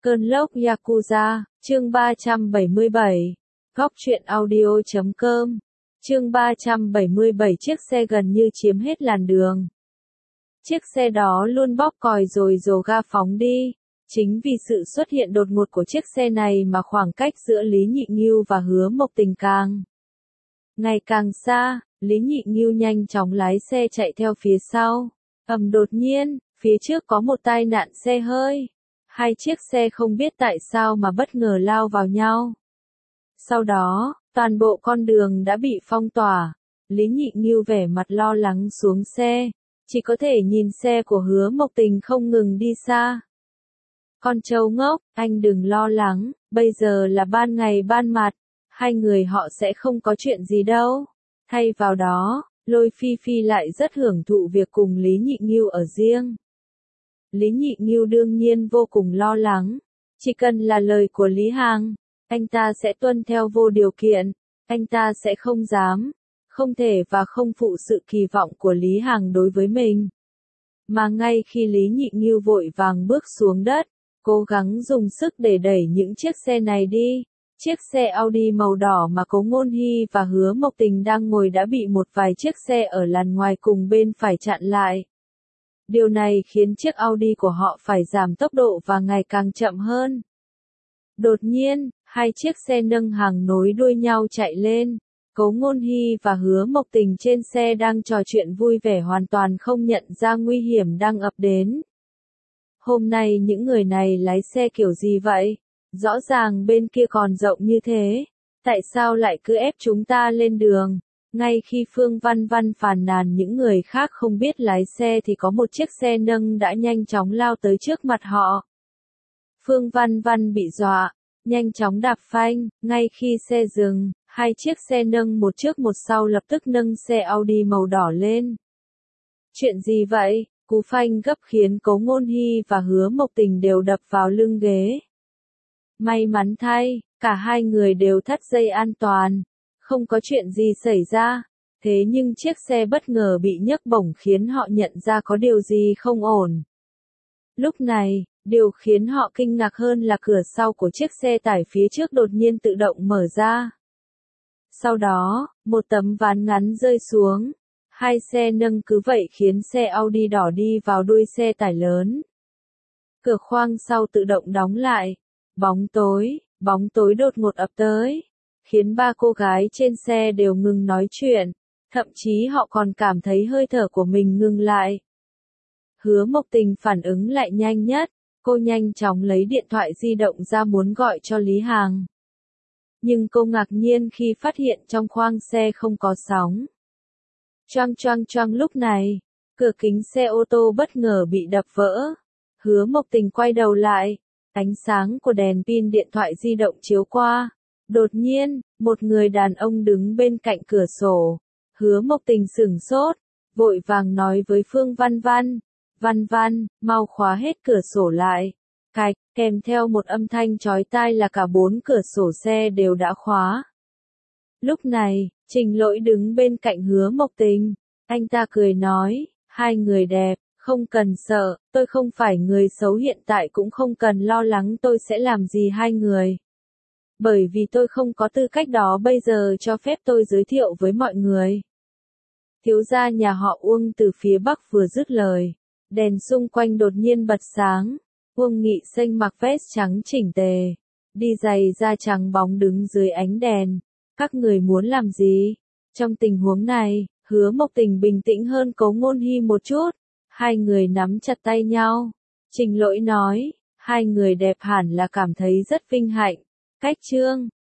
Cơn lốc Yakuza, chương 377. Góc truyện audio.com. Chương 377 chiếc xe gần như chiếm hết làn đường. Chiếc xe đó luôn bóp còi rồi rồ ga phóng đi. Chính vì sự xuất hiện đột ngột của chiếc xe này mà khoảng cách giữa Lý Nhị Nghiêu và Hứa Mộc Tình ngày càng xa. Lý Nhị Nghiêu nhanh chóng lái xe chạy theo phía sau. Đột nhiên, phía trước có một tai nạn xe hơi. Hai chiếc xe không biết tại sao mà bất ngờ lao vào nhau. Sau đó, toàn bộ con đường đã bị phong tỏa. Lý Nhị Nghiêu vẻ mặt lo lắng xuống xe, chỉ có thể nhìn xe của Hứa Mộc Tình không ngừng đi xa. Con trâu ngốc, anh đừng lo lắng, bây giờ là ban ngày ban mặt, hai người họ sẽ không có chuyện gì đâu. Thay vào đó, Lôi Phi Phi lại rất hưởng thụ việc cùng Lý Nhị Nghiêu ở riêng. Lý Nhị Nghiêu đương nhiên vô cùng lo lắng, chỉ cần là lời của Lý Hằng, anh ta sẽ tuân theo vô điều kiện, anh ta sẽ không dám, không thể và không phụ sự kỳ vọng của Lý Hằng đối với mình. Mà ngay khi Lý Nhị Nghiêu vội vàng bước xuống đất, cố gắng dùng sức để đẩy những chiếc xe này đi, chiếc xe Audi màu đỏ mà Cố Ngôn Hy và Hứa Mộc Tình đang ngồi đã bị một vài chiếc xe ở làn ngoài cùng bên phải chặn lại. Điều này khiến chiếc Audi của họ phải giảm tốc độ và ngày càng chậm hơn. Đột nhiên, hai chiếc xe nâng hàng nối đuôi nhau chạy lên. Cố Ngôn Hy và Hứa Mộc Tình trên xe đang trò chuyện vui vẻ hoàn toàn không nhận ra nguy hiểm đang ập đến. Hôm nay những người này lái xe kiểu gì vậy? Rõ ràng bên kia còn rộng như thế. Tại sao lại cứ ép chúng ta lên đường? Ngay khi Phương Văn Văn phàn nàn những người khác không biết lái xe thì có một chiếc xe nâng đã nhanh chóng lao tới trước mặt họ. Phương Văn Văn bị dọa, nhanh chóng đạp phanh, ngay khi xe dừng, hai chiếc xe nâng một trước một sau lập tức nâng xe Audi màu đỏ lên. Chuyện gì vậy? Cú phanh gấp khiến Cố Ngôn Hy và Hứa Mộc Tình đều đập vào lưng ghế. May mắn thay, cả hai người đều thắt dây an toàn, không có chuyện gì xảy ra. Thế nhưng chiếc xe bất ngờ bị nhấc bổng khiến họ nhận ra có điều gì không ổn. Lúc này, điều khiến họ kinh ngạc hơn là cửa sau của chiếc xe tải phía trước đột nhiên tự động mở ra. Sau đó, một tấm ván ngắn rơi xuống. Hai xe nâng cứ vậy khiến xe Audi đỏ đi vào đuôi xe tải lớn. Cửa khoang sau tự động đóng lại. Bóng tối đột ngột ập tới, khiến ba cô gái trên xe đều ngừng nói chuyện, thậm chí họ còn cảm thấy hơi thở của mình ngừng lại. Hứa Mộc Tình phản ứng lại nhanh nhất, cô nhanh chóng lấy điện thoại di động ra muốn gọi cho Lý Hằng. Nhưng cô ngạc nhiên khi phát hiện trong khoang xe không có sóng. Choang lúc này, cửa kính xe ô tô bất ngờ bị đập vỡ. Hứa Mộc Tình quay đầu lại, ánh sáng của đèn pin điện thoại di động chiếu qua. Đột nhiên, một người đàn ông đứng bên cạnh cửa sổ. Hứa Mộc Tình sửng sốt, vội vàng nói với Phương Văn Văn. Văn Văn, mau khóa hết cửa sổ lại. Cạch, kèm theo một âm thanh chói tai là cả bốn cửa sổ xe đều đã khóa. Lúc này, Trình Lỗi đứng bên cạnh Hứa Mộc Tình. Anh ta cười nói, hai người đẹp, không cần sợ, tôi không phải người xấu hiện tại cũng không cần lo lắng tôi sẽ làm gì hai người. Bởi vì tôi không có tư cách đó bây giờ cho phép tôi giới thiệu với mọi người. Thiếu gia nhà họ Uông từ phía bắc vừa dứt lời. Đèn xung quanh đột nhiên bật sáng. Uông Nghị Xanh mặc vest trắng chỉnh tề. Đi giày da trắng bóng đứng dưới ánh đèn. Các người muốn làm gì? Trong tình huống này, Hứa Mộc Tình bình tĩnh hơn Cố Ngôn Hy một chút. Hai người nắm chặt tay nhau. Trình Lỗi nói, hai người đẹp hẳn là cảm thấy rất vinh hạnh. Cách chương